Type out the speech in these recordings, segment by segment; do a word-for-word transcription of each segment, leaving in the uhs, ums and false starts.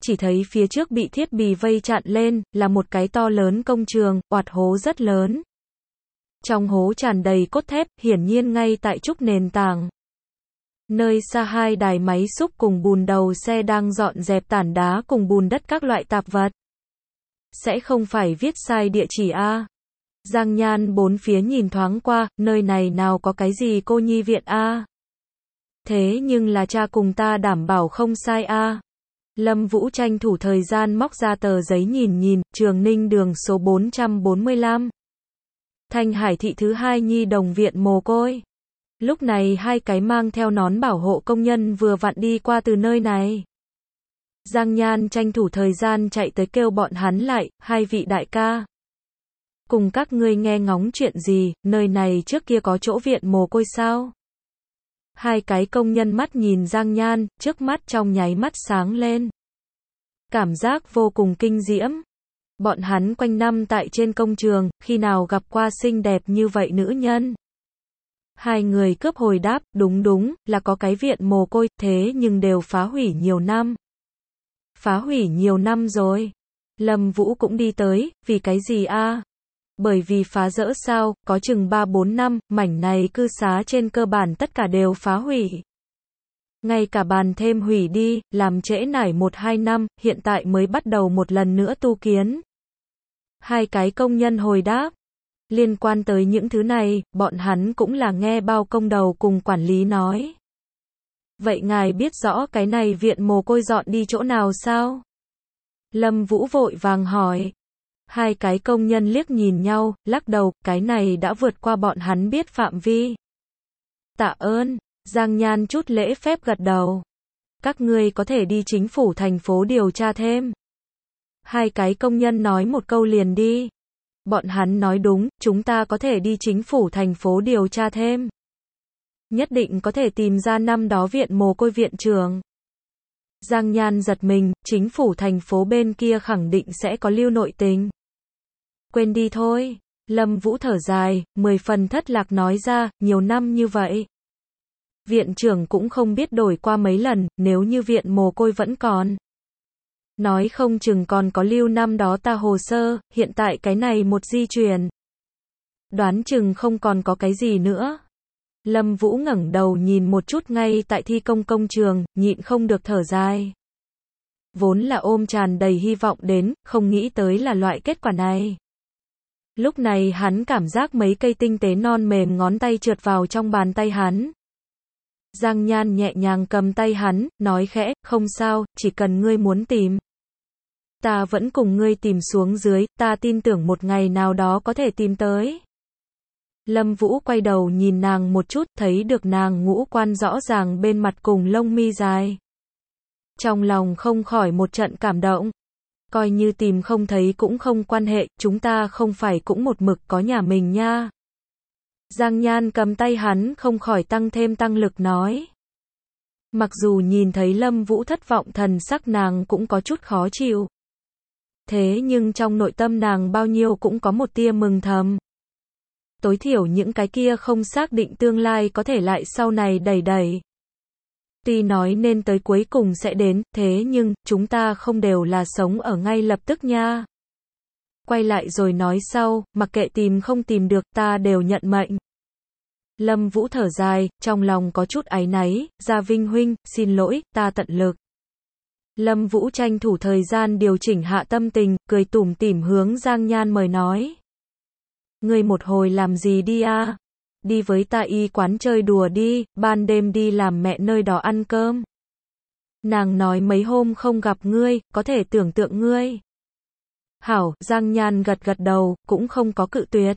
chỉ thấy phía trước bị thiết bì vây chặn lên, là một cái to lớn công trường, oạt hố rất lớn. Trong hố tràn đầy cốt thép, hiển nhiên ngay tại trúc nền tảng. Nơi xa hai đài máy xúc cùng bùn đầu xe đang dọn dẹp tảng đá cùng bùn đất các loại tạp vật. Sẽ không phải viết sai địa chỉ a? Giang Nhan bốn phía nhìn thoáng qua, nơi này nào có cái gì cô nhi viện a? Thế nhưng là cha cùng ta đảm bảo không sai a. Lâm Vũ tranh thủ thời gian móc ra tờ giấy nhìn nhìn, Trường Ninh đường số bốn trăm bốn mươi lăm. Thanh Hải thị thứ hai nhi đồng viện mồ côi. Lúc này hai cái mang theo nón bảo hộ công nhân vừa vặn đi qua từ nơi này. Giang Nhan tranh thủ thời gian chạy tới kêu bọn hắn lại, hai vị đại ca. Cùng các ngươi nghe ngóng chuyện gì, nơi này trước kia có chỗ viện mồ côi sao? Hai cái công nhân mắt nhìn Giang Nhan, trước mắt trong nháy mắt sáng lên. Cảm giác vô cùng kinh diễm. Bọn hắn quanh năm tại trên công trường, khi nào gặp qua xinh đẹp như vậy nữ nhân? Hai người cướp hồi đáp, đúng đúng, là có cái viện mồ côi, thế nhưng đều phá hủy nhiều năm. Phá hủy nhiều năm rồi. Lâm Vũ cũng đi tới, vì cái gì a? Bởi vì phá rỡ sao, có chừng ba bốn năm, mảnh này cư xá trên cơ bản tất cả đều phá hủy. Ngay cả bàn thêm hủy đi, làm trễ nải một hai năm, hiện tại mới bắt đầu một lần nữa tu kiến. Hai cái công nhân hồi đáp. Liên quan tới những thứ này, bọn hắn cũng là nghe bao công đầu cùng quản lý nói. Vậy ngài biết rõ cái này viện mồ côi dọn đi chỗ nào sao? Lâm Vũ vội vàng hỏi. Hai cái công nhân liếc nhìn nhau, lắc đầu, cái này đã vượt qua bọn hắn biết phạm vi. Tạ ơn, Giang Nhan chút lễ phép gật đầu. Các ngươi có thể đi chính phủ thành phố điều tra thêm. Hai cái công nhân nói một câu liền đi. Bọn hắn nói đúng, chúng ta có thể đi chính phủ thành phố điều tra thêm. Nhất định có thể tìm ra năm đó viện mồ côi viện trưởng. Giang Nhan giật mình, chính phủ thành phố bên kia khẳng định sẽ có lưu nội tình. Quên đi thôi. Lâm Vũ thở dài, mười phần thất lạc nói ra, nhiều năm như vậy. Viện trưởng cũng không biết đổi qua mấy lần, nếu như viện mồ côi vẫn còn. Nói không chừng còn có lưu năm đó ta hồ sơ, hiện tại cái này một di chuyển. Đoán chừng không còn có cái gì nữa. Lâm Vũ ngẩng đầu nhìn một chút ngay tại thi công công trường, nhịn không được thở dài. Vốn là ôm tràn đầy hy vọng đến, không nghĩ tới là loại kết quả này. Lúc này hắn cảm giác mấy cây tinh tế non mềm ngón tay trượt vào trong bàn tay hắn. Giang Nhan nhẹ nhàng cầm tay hắn, nói khẽ, không sao, chỉ cần ngươi muốn tìm. Ta vẫn cùng ngươi tìm xuống dưới, ta tin tưởng một ngày nào đó có thể tìm tới. Lâm Vũ quay đầu nhìn nàng một chút, thấy được nàng ngũ quan rõ ràng bên mặt cùng lông mi dài. Trong lòng không khỏi một trận cảm động. Coi như tìm không thấy cũng không quan hệ, chúng ta không phải cũng một mực có nhà mình nha. Giang Nhan cầm tay hắn không khỏi tăng thêm tăng lực nói. Mặc dù nhìn thấy Lâm Vũ thất vọng thần sắc nàng cũng có chút khó chịu. Thế nhưng trong nội tâm nàng bao nhiêu cũng có một tia mừng thầm. Tối thiểu những cái kia không xác định tương lai có thể lại sau này đẩy đẩy. Tuy nói nên tới cuối cùng sẽ đến, thế nhưng, chúng ta không đều là sống ở ngay lập tức nha. Quay lại rồi nói sau, mặc kệ tìm không tìm được ta đều nhận mệnh. Lâm Vũ thở dài, trong lòng có chút áy náy, Gia Vinh huynh, xin lỗi, ta tận lực. Lâm Vũ tranh thủ thời gian điều chỉnh hạ tâm tình, cười tủm tỉm hướng Giang Nhan mời nói. Ngươi một hồi làm gì đi a? Đi với ta y quán chơi đùa đi, ban đêm đi làm mẹ nơi đó ăn cơm. Nàng nói mấy hôm không gặp ngươi, có thể tưởng tượng ngươi. Hảo, Giang Nhan gật gật đầu, cũng không có cự tuyệt.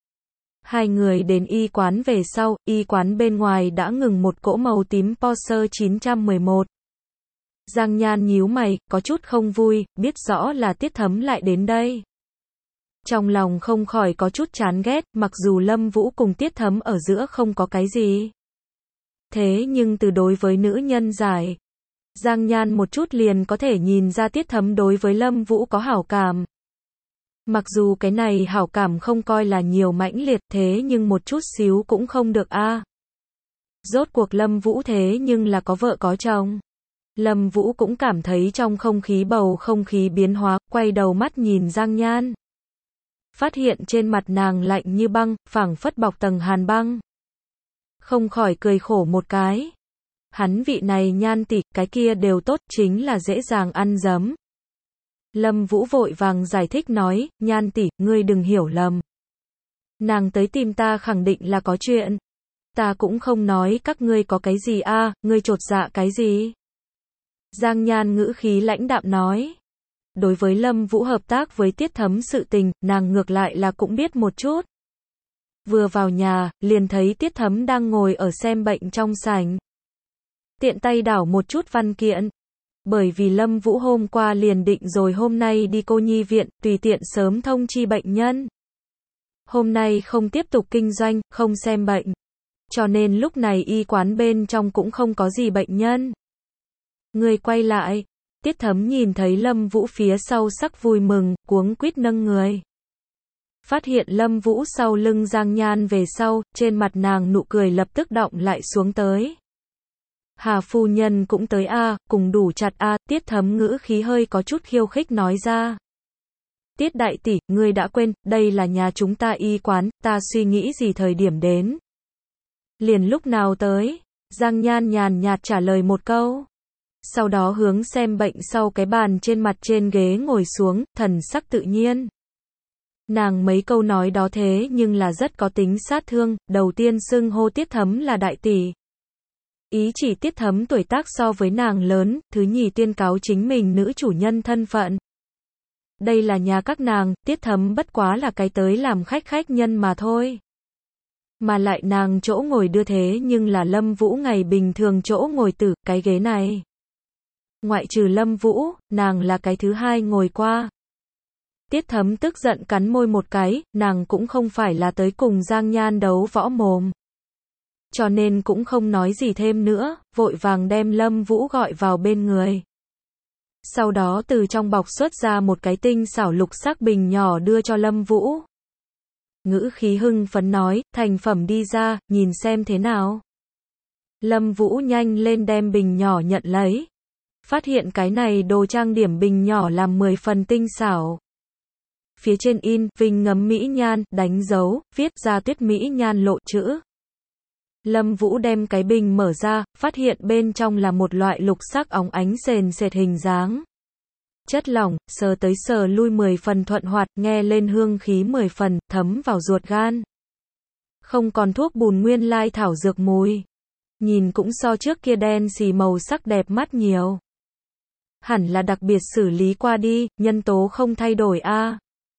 Hai người đến y quán về sau, y quán bên ngoài đã ngừng một cỗ màu tím Porsche chín một một. Giang Nhan nhíu mày, có chút không vui, biết rõ là Tiết Thấm lại đến đây. Trong lòng không khỏi có chút chán ghét, mặc dù Lâm Vũ cùng Tiết Thấm ở giữa không có cái gì. Thế nhưng từ đối với nữ nhân giải, Giang Nhan một chút liền có thể nhìn ra Tiết Thấm đối với Lâm Vũ có hảo cảm. Mặc dù cái này hảo cảm không coi là nhiều mãnh liệt, thế nhưng một chút xíu cũng không được a. Rốt cuộc Lâm Vũ thế nhưng là có vợ có chồng. Lâm Vũ cũng cảm thấy trong không khí bầu không khí biến hóa, quay đầu mắt nhìn Giang Nhan. Phát hiện trên mặt nàng lạnh như băng, phảng phất bọc tầng hàn băng. Không khỏi cười khổ một cái. Hắn vị này Nhan tỷ, cái kia đều tốt, chính là dễ dàng ăn dấm. Lâm Vũ vội vàng giải thích nói, Nhan tỷ, ngươi đừng hiểu lầm. Nàng tới tìm ta khẳng định là có chuyện. Ta cũng không nói các ngươi có cái gì a, à, ngươi chột dạ cái gì? Giang Nhan ngữ khí lãnh đạm nói. Đối với Lâm Vũ hợp tác với Tiết Thấm sự tình, nàng ngược lại là cũng biết một chút. Vừa vào nhà, liền thấy Tiết Thấm đang ngồi ở xem bệnh trong sảnh. Tiện tay đảo một chút văn kiện. Bởi vì Lâm Vũ hôm qua liền định rồi hôm nay đi cô nhi viện, tùy tiện sớm thông chi bệnh nhân. Hôm nay không tiếp tục kinh doanh, không xem bệnh. Cho nên lúc này y quán bên trong cũng không có gì bệnh nhân. Người quay lại. Tiết Thấm nhìn thấy Lâm Vũ phía sau sắc vui mừng, cuống quýt nâng người. Phát hiện Lâm Vũ sau lưng Giang Nhan về sau, trên mặt nàng nụ cười lập tức đọng lại xuống tới. Hà phu nhân cũng tới a, à, cùng đủ chặt a, à, Tiết Thấm ngữ khí hơi có chút khiêu khích nói ra. Tiết đại tỷ, ngươi đã quên, đây là nhà chúng ta y quán, ta suy nghĩ gì thời điểm đến. Liền lúc nào tới? Giang Nhan nhàn nhạt trả lời một câu. Sau đó hướng xem bệnh sau cái bàn trên mặt trên ghế ngồi xuống, thần sắc tự nhiên. Nàng mấy câu nói đó thế nhưng là rất có tính sát thương, đầu tiên xưng hô Tiết Thấm là đại tỷ. Ý chỉ Tiết Thấm tuổi tác so với nàng lớn, thứ nhì tuyên cáo chính mình nữ chủ nhân thân phận. Đây là nhà các nàng, Tiết Thấm bất quá là cái tới làm khách khách nhân mà thôi. Mà lại nàng chỗ ngồi đưa thế nhưng là Lâm Vũ ngày bình thường chỗ ngồi tử, cái ghế này. Ngoại trừ Lâm Vũ, nàng là cái thứ hai ngồi qua. Tiết Thấm tức giận cắn môi một cái, nàng cũng không phải là tới cùng Giang Nhan đấu võ mồm. Cho nên cũng không nói gì thêm nữa, vội vàng đem Lâm Vũ gọi vào bên người. Sau đó từ trong bọc xuất ra một cái tinh xảo lục sắc bình nhỏ đưa cho Lâm Vũ. Ngữ khí hưng phấn nói, thành phẩm đi ra, nhìn xem thế nào. Lâm Vũ nhanh lên đem bình nhỏ nhận lấy. Phát hiện cái này đồ trang điểm bình nhỏ làm mười phần tinh xảo. Phía trên in, Vinh ngấm mỹ nhan, đánh dấu, viết ra Tuyết mỹ nhan lộ chữ. Lâm Vũ đem cái bình mở ra, phát hiện bên trong là một loại lục sắc óng ánh sền sệt hình dáng. Chất lỏng, sờ tới sờ lui mười phần thuận hoạt, nghe lên hương khí mười phần, thấm vào ruột gan. Không còn thuốc bùn nguyên lai thảo dược mùi. Nhìn cũng so trước kia đen xì màu sắc đẹp mắt nhiều. Hẳn là đặc biệt xử lý qua đi, nhân tố không thay đổi a. À.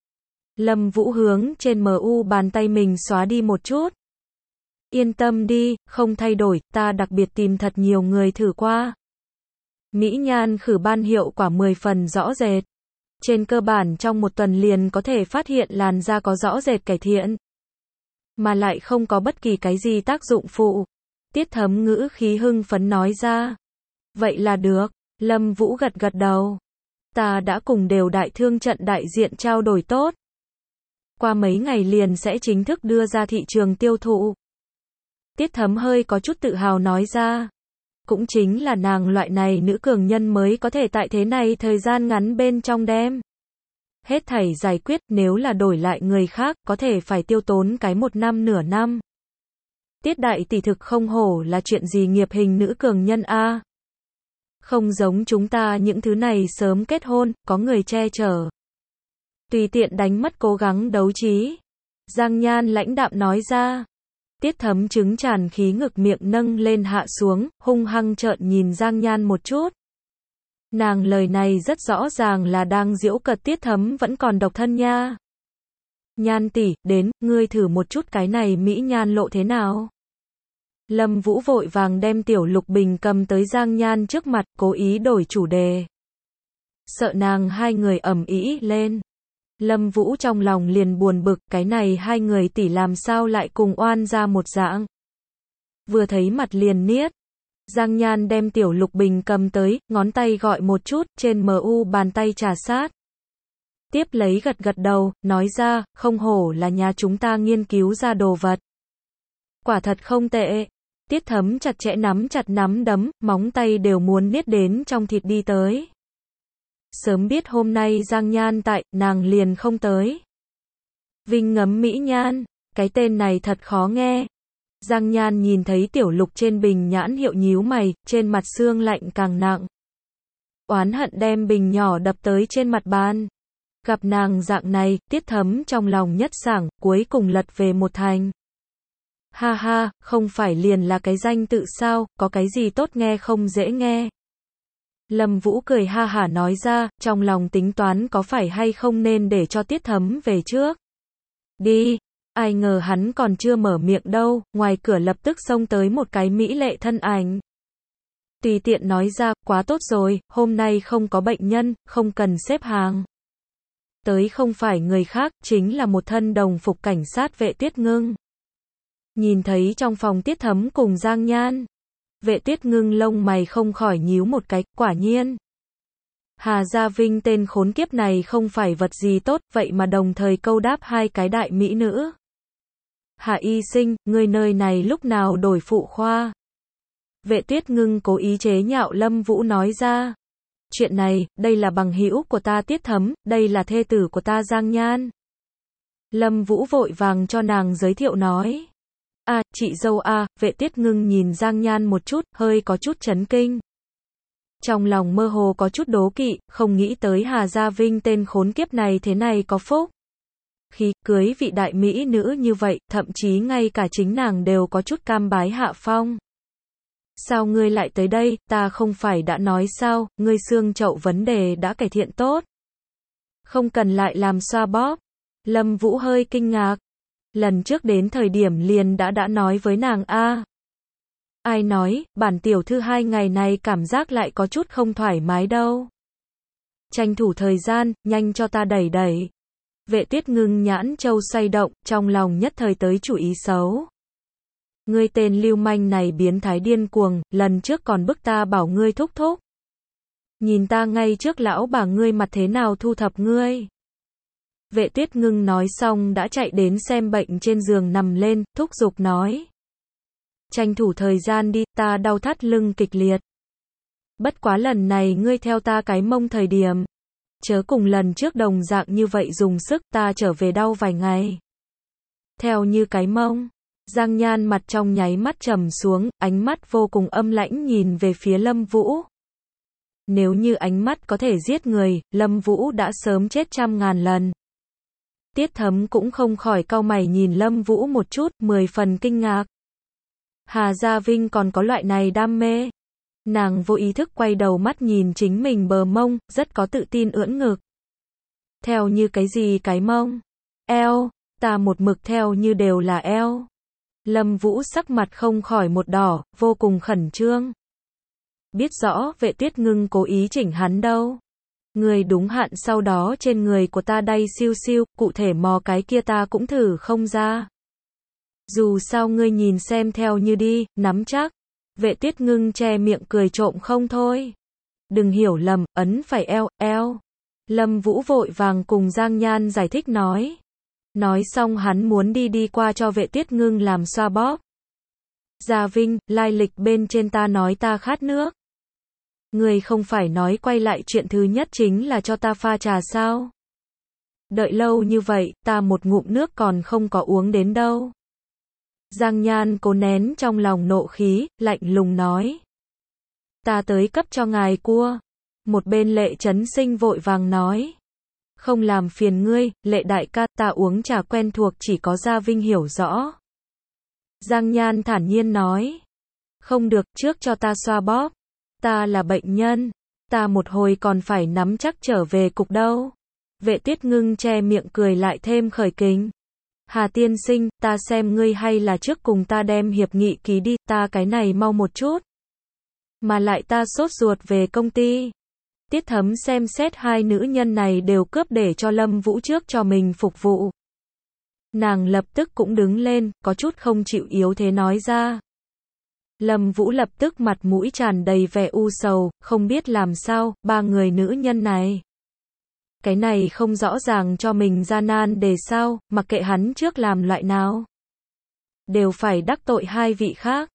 Lâm Vũ hướng trên em u bàn tay mình xóa đi một chút. Yên tâm đi, không thay đổi, ta đặc biệt tìm thật nhiều người thử qua. Mỹ nhan khử ban hiệu quả mười phần rõ rệt. Trên cơ bản trong một tuần liền có thể phát hiện làn da có rõ rệt cải thiện. Mà lại không có bất kỳ cái gì tác dụng phụ. Tiết Thấm ngữ khí hưng phấn nói ra. Vậy là được, Lâm Vũ gật gật đầu. Ta đã cùng đều đại thương trận đại diện trao đổi tốt. Qua mấy ngày liền sẽ chính thức đưa ra thị trường tiêu thụ. Tiết Thấm hơi có chút tự hào nói ra. Cũng chính là nàng loại này nữ cường nhân mới có thể tại thế này thời gian ngắn bên trong đem. Hết thảy giải quyết, nếu là đổi lại người khác, có thể phải tiêu tốn cái một năm nửa năm. Tiết đại tỷ thực không hổ là chuyện gì nghiệp hình nữ cường nhân a. Không giống chúng ta những thứ này sớm kết hôn, có người che chở. Tùy tiện đánh mất cố gắng đấu trí. Giang Nhan lãnh đạm nói ra. Tiết Thấm trứng tràn khí ngực miệng nâng lên hạ xuống, hung hăng trợn nhìn Giang Nhan một chút. Nàng lời này rất rõ ràng là đang giễu cợt Tiết Thấm vẫn còn độc thân nha. Nhan tỷ, đến, ngươi thử một chút cái này mỹ nhan lộ thế nào? Lâm Vũ vội vàng đem tiểu lục bình cầm tới Giang Nhan trước mặt, cố ý đổi chủ đề. Sợ nàng hai người ầm ĩ lên. Lâm Vũ trong lòng liền buồn bực, cái này hai người tỷ làm sao lại cùng oan ra một dạng. Vừa thấy mặt liền niết. Giang Nhan đem tiểu lục bình cầm tới, ngón tay gọi một chút, trên em u bàn tay trà sát. Tiếp lấy gật gật đầu, nói ra, không hổ là nhà chúng ta nghiên cứu ra đồ vật. Quả thật không tệ. Tiết Thấm chặt chẽ nắm chặt nắm đấm, móng tay đều muốn niết đến trong thịt đi tới. Sớm biết hôm nay Giang Nhan tại, nàng liền không tới. Vinh ngấm mỹ nhan, cái tên này thật khó nghe. Giang Nhan nhìn thấy tiểu lục trên bình nhãn hiệu nhíu mày, trên mặt sương lạnh càng nặng. Oán hận đem bình nhỏ đập tới trên mặt bàn. Gặp nàng dạng này, Tiết Thấm trong lòng nhất sảng, cuối cùng lật về một thành. Ha ha, không phải liền là cái danh tự sao, có cái gì tốt nghe không dễ nghe. Lâm Vũ cười ha hả nói ra, trong lòng tính toán có phải hay không nên để cho Tiết Thấm về trước. Đi, ai ngờ hắn còn chưa mở miệng đâu, ngoài cửa lập tức xông tới một cái mỹ lệ thân ảnh. Tùy tiện nói ra, quá tốt rồi, hôm nay không có bệnh nhân, không cần xếp hàng. Tới không phải người khác, chính là một thân đồng phục cảnh sát Vệ Tuyết Ngưng. Nhìn thấy trong phòng Tiết Thấm cùng Giang Nhan, Vệ Tuyết Ngưng lông mày không khỏi nhíu một cái, quả nhiên. Hà Gia Vinh tên khốn kiếp này không phải vật gì tốt, vậy mà đồng thời câu đáp hai cái đại mỹ nữ. Hà y sinh, người nơi này lúc nào đổi phụ khoa? Vệ Tuyết Ngưng cố ý chế nhạo Lâm Vũ nói ra. Chuyện này, đây là bằng hữu của ta Tiết Thấm, đây là thê tử của ta Giang Nhan. Lâm Vũ vội vàng cho nàng giới thiệu nói. À, chị dâu à, Vệ Tuyết Ngưng nhìn Giang Nhan một chút, hơi có chút chấn kinh. Trong lòng mơ hồ có chút đố kỵ, không nghĩ tới Hà Gia Vinh tên khốn kiếp này thế này có phúc. Khi cưới vị đại mỹ nữ như vậy, thậm chí ngay cả chính nàng đều có chút cam bái hạ phong. Sao ngươi lại tới đây, ta không phải đã nói sao, ngươi xương chậu vấn đề đã cải thiện tốt. Không cần lại làm xoa bóp. Lâm Vũ hơi kinh ngạc. Lần trước đến thời điểm liền đã đã nói với nàng a. Ai nói, bản tiểu thư hai ngày này cảm giác lại có chút không thoải mái đâu. Tranh thủ thời gian, nhanh cho ta đẩy đẩy. Vệ Tuyết Ngưng nhãn châu xoay động, trong lòng nhất thời tới chủ ý xấu. Ngươi tên lưu manh này biến thái điên cuồng, lần trước còn bức ta bảo ngươi thúc thúc. Nhìn ta ngay trước lão bà ngươi mặt thế nào thu thập ngươi. Vệ Tuyết Ngưng nói xong đã chạy đến xem bệnh trên giường nằm lên, thúc giục nói. Tranh thủ thời gian đi, ta đau thắt lưng kịch liệt. Bất quá lần này ngươi theo ta cái mông thời điểm. Chớ cùng lần trước đồng dạng như vậy dùng sức, ta trở về đau vài ngày. Theo như cái mông. Giang Nhan mặt trong nháy mắt trầm xuống, ánh mắt vô cùng âm lãnh nhìn về phía Lâm Vũ. Nếu như ánh mắt có thể giết người, Lâm Vũ đã sớm chết trăm ngàn lần. Tiết Thấm cũng không khỏi cau mày nhìn Lâm Vũ một chút, mười phần kinh ngạc. Hà Gia Vinh còn có loại này đam mê. Nàng vô ý thức quay đầu mắt nhìn chính mình bờ mông, rất có tự tin ưỡn ngực. Theo như cái gì cái mông? Eo, ta một mực theo như đều là eo. Lâm Vũ sắc mặt không khỏi một đỏ, vô cùng khẩn trương. Biết rõ Vệ Tuyết Ngưng cố ý chỉnh hắn đâu. Người đúng hạn sau đó trên người của ta đay siêu siêu, cụ thể mò cái kia ta cũng thử không ra. Dù sao ngươi nhìn xem theo như đi, nắm chắc. Vệ Tuyết Ngưng che miệng cười trộm không thôi. Đừng hiểu lầm, ấn phải eo, eo. Lâm Vũ vội vàng cùng Giang Nhan giải thích nói. Nói xong hắn muốn đi đi qua cho Vệ Tuyết Ngưng làm xoa bóp. Gia Vinh, lai lịch bên trên ta nói ta khát nước. Người không phải nói quay lại chuyện thứ nhất chính là cho ta pha trà sao? Đợi lâu như vậy, ta một ngụm nước còn không có uống đến đâu. Giang Nhan cố nén trong lòng nộ khí, lạnh lùng nói. Ta tới cấp cho ngài cua. Một bên Lệ Chấn Sinh vội vàng nói. Không làm phiền ngươi, Lệ đại ca, ta uống trà quen thuộc chỉ có Gia Vinh hiểu rõ. Giang Nhan thản nhiên nói. Không được, trước cho ta xoa bóp. Ta là bệnh nhân. Ta một hồi còn phải nắm chắc trở về cục đâu. Vệ Tuyết Ngưng che miệng cười lại thêm khởi kính. Hà tiên sinh, ta xem ngươi hay là trước cùng ta đem hiệp nghị ký đi, ta cái này mau một chút. Mà lại ta sốt ruột về công ty. Tiết Thấm xem xét hai nữ nhân này đều cướp để cho Lâm Vũ trước cho mình phục vụ. Nàng lập tức cũng đứng lên, có chút không chịu yếu thế nói ra. Lâm Vũ lập tức mặt mũi tràn đầy vẻ u sầu, không biết làm sao, ba người nữ nhân này. Cái này không rõ ràng cho mình gian nan để sao, mặc kệ hắn trước làm loại nào. Đều phải đắc tội hai vị khác.